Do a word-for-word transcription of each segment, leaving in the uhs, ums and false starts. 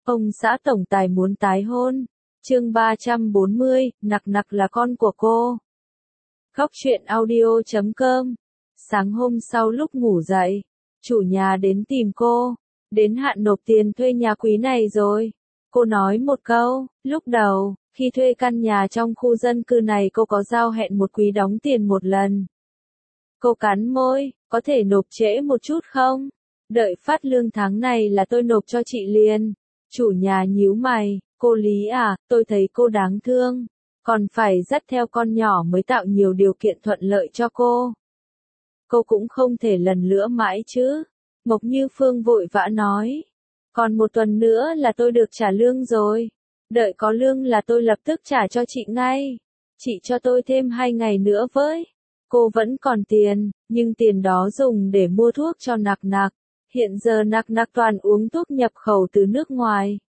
Ông xã tổng tài muốn tái hôn. Chương ba trăm bốn mươi, nặc nặc là con của cô. Khóc chuyện audio chấm com. Sáng hôm sau lúc ngủ dậy, chủ nhà đến tìm cô. Đến hạn nộp tiền thuê nhà quý này rồi. Cô nói một câu, lúc đầu, khi thuê căn nhà trong khu dân cư này cô có giao hẹn một quý đóng tiền một lần. Cô cắn môi, có thể nộp trễ một chút không? Đợi phát lương tháng này là tôi nộp cho chị liền. Chủ nhà nhíu mày, cô Lý à, tôi thấy cô đáng thương. Còn phải dắt theo con nhỏ mới tạo nhiều điều kiện thuận lợi cho cô. Cô cũng không thể lần nữa mãi chứ. Mộc Như Phương vội vã nói. Còn một tuần nữa là tôi được trả lương rồi. Đợi có lương là tôi lập tức trả cho chị ngay. Chị cho tôi thêm hai ngày nữa với. Cô vẫn còn tiền, nhưng tiền đó dùng để mua thuốc cho nặc nặc. Hiện giờ nặc nặc toàn uống thuốc nhập khẩu từ nước ngoài.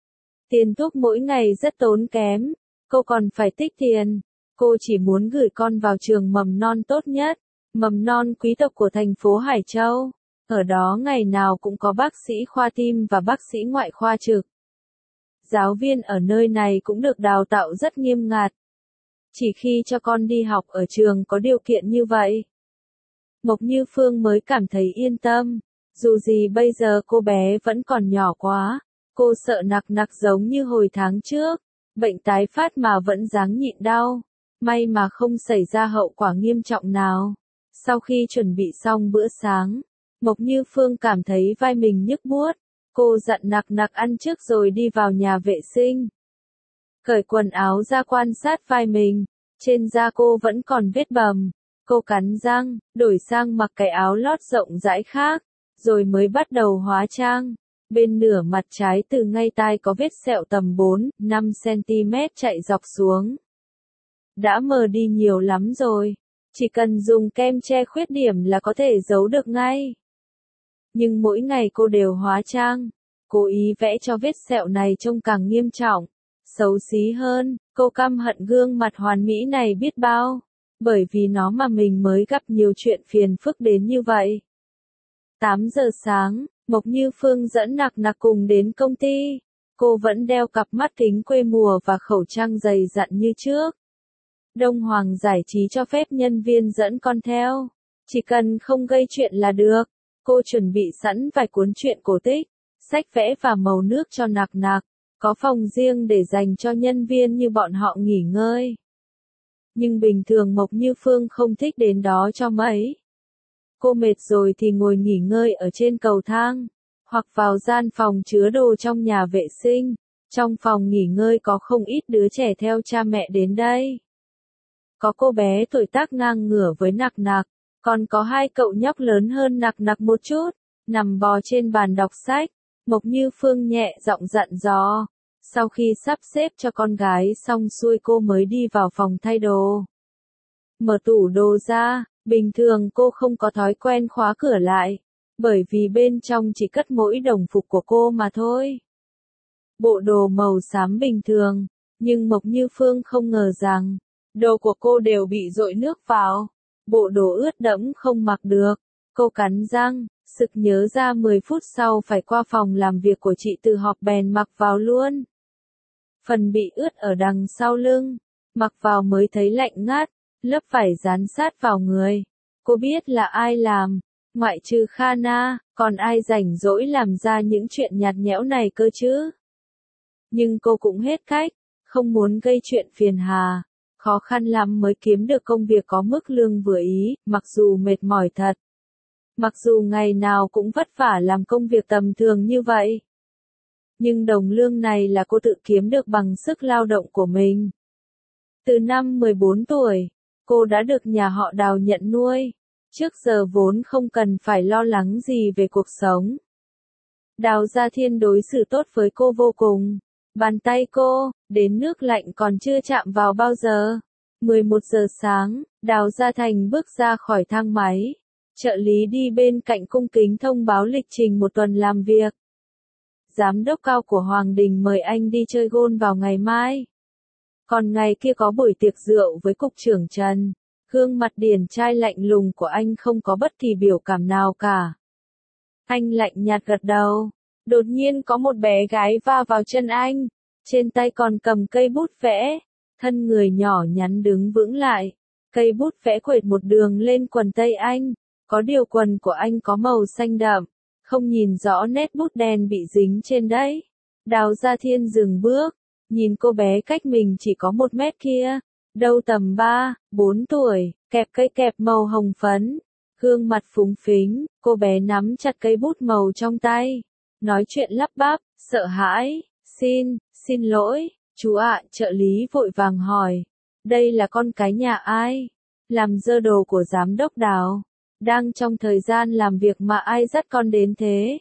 Tiền thuốc mỗi ngày rất tốn kém. Cô còn phải tích tiền. Cô chỉ muốn gửi con vào trường mầm non tốt nhất. Mầm non quý tộc của thành phố Hải Châu. Ở đó ngày nào cũng có bác sĩ khoa tim và bác sĩ ngoại khoa trực. Giáo viên ở nơi này cũng được đào tạo rất nghiêm ngặt. Chỉ khi cho con đi học ở trường có điều kiện như vậy, Mộc Như Phương mới cảm thấy yên tâm. Dù gì bây giờ cô bé vẫn còn nhỏ quá. Cô sợ nặc nặc giống như hồi tháng trước. Bệnh tái phát mà vẫn ráng nhịn đau. May mà không xảy ra hậu quả nghiêm trọng nào. Sau khi chuẩn bị xong bữa sáng, Mộc Như Phương cảm thấy vai mình nhức buốt. Cô dặn nặc nặc ăn trước rồi đi vào nhà vệ sinh. Cởi quần áo ra quan sát vai mình. Trên da cô vẫn còn vết bầm. Cô cắn răng, đổi sang mặc cái áo lót rộng rãi khác. Rồi mới bắt đầu hóa trang. Bên nửa mặt trái từ ngay tai có vết sẹo tầm bốn, năm xăng-ti-mét chạy dọc xuống. Đã mờ đi nhiều lắm rồi. Chỉ cần dùng kem che khuyết điểm là có thể giấu được ngay. Nhưng mỗi ngày cô đều hóa trang. Cố ý vẽ cho vết sẹo này trông càng nghiêm trọng. Xấu xí hơn, cô căm hận gương mặt hoàn mỹ này biết bao. Bởi vì nó mà mình mới gặp nhiều chuyện phiền phức đến như vậy. tám giờ sáng, Mộc Như Phương dẫn nặc nặc cùng đến công ty. Cô vẫn đeo cặp mắt kính quê mùa và khẩu trang dày dặn như trước. Đông Hoàng Giải trí cho phép nhân viên dẫn con theo. Chỉ cần không gây chuyện là được. Cô chuẩn bị sẵn vài cuốn truyện cổ tích, sách vẽ và màu nước cho nặc nặc. Có phòng riêng để dành cho nhân viên như bọn họ nghỉ ngơi. Nhưng bình thường Mộc Như Phương không thích đến đó cho mấy. Cô mệt rồi thì ngồi nghỉ ngơi ở trên cầu thang, hoặc vào gian phòng chứa đồ trong nhà vệ sinh. Trong phòng nghỉ ngơi có không ít đứa trẻ theo cha mẹ đến đây. Có cô bé tuổi tác ngang ngửa với nặc nặc, còn có hai cậu nhóc lớn hơn nặc nặc một chút, nằm bò trên bàn đọc sách. Mộc Như Phương nhẹ giọng dặn dò. Sau khi sắp xếp cho con gái xong xuôi cô mới đi vào phòng thay đồ. Mở tủ đồ ra, bình thường cô không có thói quen khóa cửa lại, bởi vì bên trong chỉ cất mỗi đồng phục của cô mà thôi. Bộ đồ màu xám bình thường, nhưng Mộc Như Phương không ngờ rằng, đồ của cô đều bị dội nước vào. Bộ đồ ướt đẫm không mặc được. Cô cắn răng, sực nhớ ra mười phút sau phải qua phòng làm việc của chị từ họp bèn mặc vào luôn. Phần bị ướt ở đằng sau lưng, mặc vào mới thấy lạnh ngắt, lớp vải dán sát vào người. Cô biết là ai làm, ngoại trừ Khana, còn ai rảnh rỗi làm ra những chuyện nhạt nhẽo này cơ chứ. Nhưng cô cũng hết cách, không muốn gây chuyện phiền hà. Khó khăn lắm mới kiếm được công việc có mức lương vừa ý, mặc dù mệt mỏi thật. Mặc dù ngày nào cũng vất vả làm công việc tầm thường như vậy. Nhưng đồng lương này là cô tự kiếm được bằng sức lao động của mình. Từ năm mười bốn tuổi, cô đã được nhà họ Đào nhận nuôi. Trước giờ vốn không cần phải lo lắng gì về cuộc sống. Đào Gia Thiên đối xử tốt với cô vô cùng. Bàn tay cô, đến nước lạnh còn chưa chạm vào bao giờ. mười một giờ sáng, Đào Gia Thành bước ra khỏi thang máy. Trợ lý đi bên cạnh cung kính thông báo lịch trình một tuần làm việc. Giám đốc cao của Hoàng Đình mời anh đi chơi golf vào ngày mai. Còn ngày kia có buổi tiệc rượu với cục trưởng Trần. Gương mặt điển trai lạnh lùng của anh không có bất kỳ biểu cảm nào cả. Anh lạnh nhạt gật đầu. Đột nhiên có một bé gái va vào chân anh, trên tay còn cầm cây bút vẽ, thân người nhỏ nhắn đứng vững lại, cây bút vẽ quệt một đường lên quần tây anh, có điều quần của anh có màu xanh đậm, không nhìn rõ nét bút đen bị dính trên đấy. Đào Gia Thiên dừng bước, nhìn cô bé cách mình chỉ có một mét kia, đâu tầm ba, bốn tuổi, kẹp cây kẹp màu hồng phấn, gương mặt phúng phính, cô bé nắm chặt cây bút màu trong tay, nói chuyện lắp bắp, sợ hãi, xin, xin lỗi, chú ạ, trợ lý vội vàng hỏi, đây là con cái nhà ai? Làm dơ đồ của giám đốc Đào, đang trong thời gian làm việc mà ai dắt con đến thế?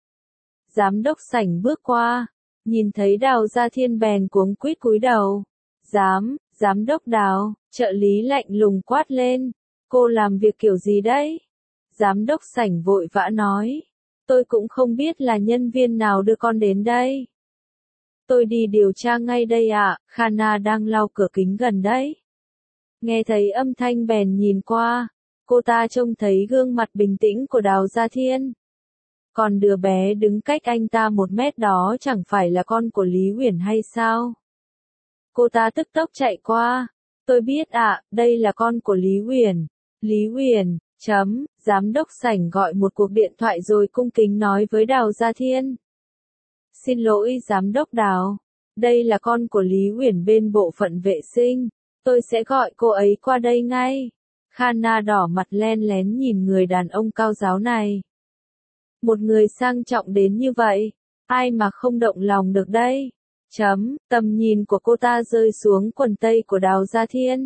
Giám đốc Sảnh bước qua, nhìn thấy Đào Gia Thiên bèn cuống quýt cúi đầu. Giám, giám đốc Đào, trợ lý lạnh lùng quát lên, cô làm việc kiểu gì đấy? Giám đốc Sảnh vội vã nói, tôi cũng không biết là nhân viên nào đưa con đến đây. Tôi đi điều tra ngay đây ạ, à, Khana đang lau cửa kính gần đấy. Nghe thấy âm thanh bèn nhìn qua, cô ta trông thấy gương mặt bình tĩnh của Đào Gia Thiên. Còn đứa bé đứng cách anh ta một mét đó chẳng phải là con của Lý Uyển hay sao? Cô ta tức tốc chạy qua. Tôi biết ạ, à, đây là con của Lý Uyển. Lý Uyển, chấm, giám đốc Sảnh gọi một cuộc điện thoại rồi cung kính nói với Đào Gia Thiên. Xin lỗi giám đốc Đào, đây là con của Lý Uyển bên bộ phận vệ sinh, tôi sẽ gọi cô ấy qua đây ngay. Khana đỏ mặt len lén nhìn người đàn ông cao ráo này. Một người sang trọng đến như vậy, ai mà không động lòng được đây? Chấm, tầm nhìn của cô ta rơi xuống quần tây của Đào Gia Thiên.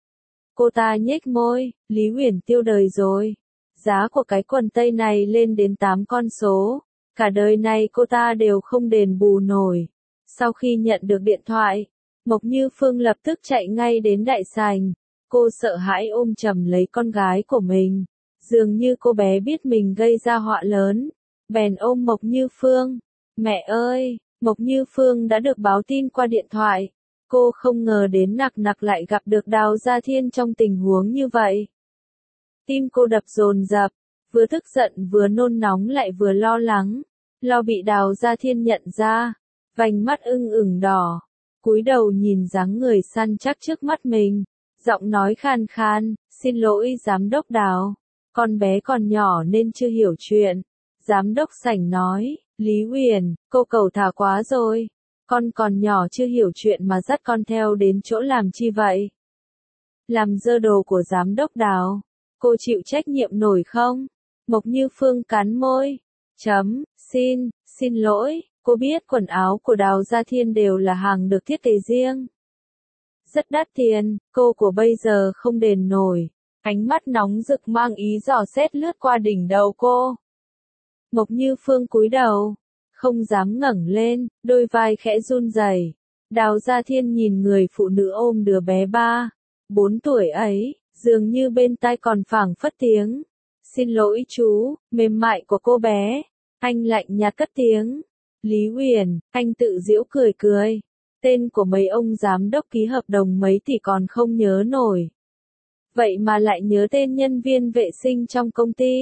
Cô ta nhếch môi, Lý Uyển tiêu đời rồi. Giá của cái quần tây này lên đến tám con số. Cả đời này cô ta đều không đền bù nổi. Sau khi nhận được điện thoại, Mộc Như Phương lập tức chạy ngay đến đại sảnh. Cô sợ hãi ôm chầm lấy con gái của mình. Dường như cô bé biết mình gây ra họa lớn. Bèn ôm Mộc Như Phương. Mẹ ơi, Mộc Như Phương đã được báo tin qua điện thoại. Cô không ngờ đến Nặc Nặc lại gặp được Đào Gia Thiên trong tình huống như vậy. Tim cô đập dồn dập, vừa tức giận vừa nôn nóng lại vừa lo lắng. Lo bị Đào Gia Thiên nhận ra, vành mắt ưng ửng đỏ, cúi đầu nhìn dáng người săn chắc trước mắt mình, giọng nói khan khan, xin lỗi giám đốc Đào, con bé còn nhỏ nên chưa hiểu chuyện. Giám đốc Sảnh nói, Lý Uyển, cô cầu thả quá rồi, con còn nhỏ chưa hiểu chuyện mà dắt con theo đến chỗ làm chi vậy? Làm dơ đồ của giám đốc Đào, cô chịu trách nhiệm nổi không? Mộc Như Phương cắn môi, chấm, xin, xin lỗi, cô biết quần áo của Đào Gia Thiên đều là hàng được thiết kế riêng. Rất đắt tiền, cô của bây giờ không đền nổi. Ánh mắt nóng rực mang ý dò xét lướt qua đỉnh đầu cô. Mộc Như Phương cúi đầu, không dám ngẩng lên, đôi vai khẽ run rẩy. Đào Gia Thiên nhìn người phụ nữ ôm đứa bé ba, bốn tuổi ấy, dường như bên tai còn phảng phất tiếng. Xin lỗi chú, mềm mại của cô bé. Anh lạnh nhạt cất tiếng. Lý Uyển, anh tự giễu cười cười. Tên của mấy ông giám đốc ký hợp đồng mấy tỷ còn không nhớ nổi. Vậy mà lại nhớ tên nhân viên vệ sinh trong công ty.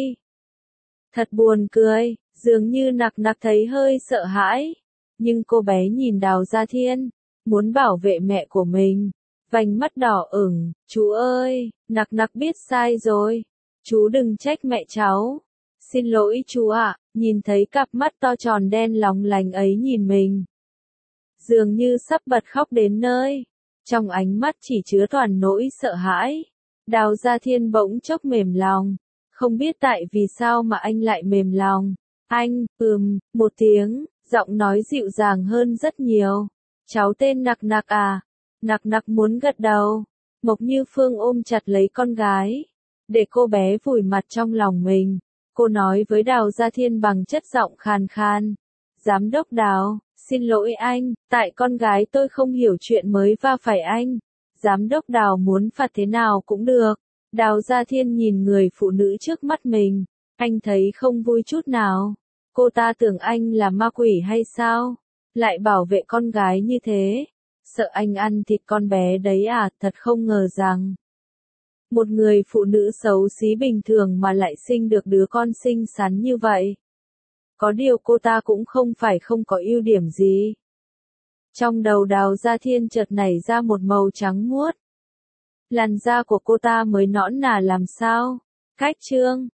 Thật buồn cười, dường như Nặc Nặc thấy hơi sợ hãi. Nhưng cô bé nhìn Đào Gia Thiên, muốn bảo vệ mẹ của mình. Vành mắt đỏ ửng, chú ơi, Nặc Nặc biết sai rồi. Chú đừng trách mẹ cháu. Xin lỗi chú ạ, nhìn thấy cặp mắt to tròn đen lóng lánh ấy nhìn mình. Dường như sắp bật khóc đến nơi. Trong ánh mắt chỉ chứa toàn nỗi sợ hãi. Đào Gia Thiên bỗng chốc mềm lòng. Không biết tại vì sao mà anh lại mềm lòng. Anh, ừm, một tiếng, giọng nói dịu dàng hơn rất nhiều. Cháu tên Nặc Nặc à? Nặc Nặc muốn gật đầu. Mộc Như Phương ôm chặt lấy con gái. Để cô bé vùi mặt trong lòng mình. Cô nói với Đào Gia Thiên bằng chất giọng khàn khan. Giám đốc Đào, xin lỗi anh, tại con gái tôi không hiểu chuyện mới va phải anh. Giám đốc Đào muốn phạt thế nào cũng được. Đào Gia Thiên nhìn người phụ nữ trước mắt mình. Anh thấy không vui chút nào. Cô ta tưởng anh là ma quỷ hay sao? Lại bảo vệ con gái như thế. Sợ anh ăn thịt con bé đấy à, thật không ngờ rằng. Một người phụ nữ xấu xí bình thường mà lại sinh được đứa con xinh xắn như vậy. Có điều cô ta cũng không phải không có ưu điểm gì. Trong đầu Đào Gia Thiên chợt nảy ra một màu trắng muốt. Làn da của cô ta mới nõn nà làm sao? Cách trương,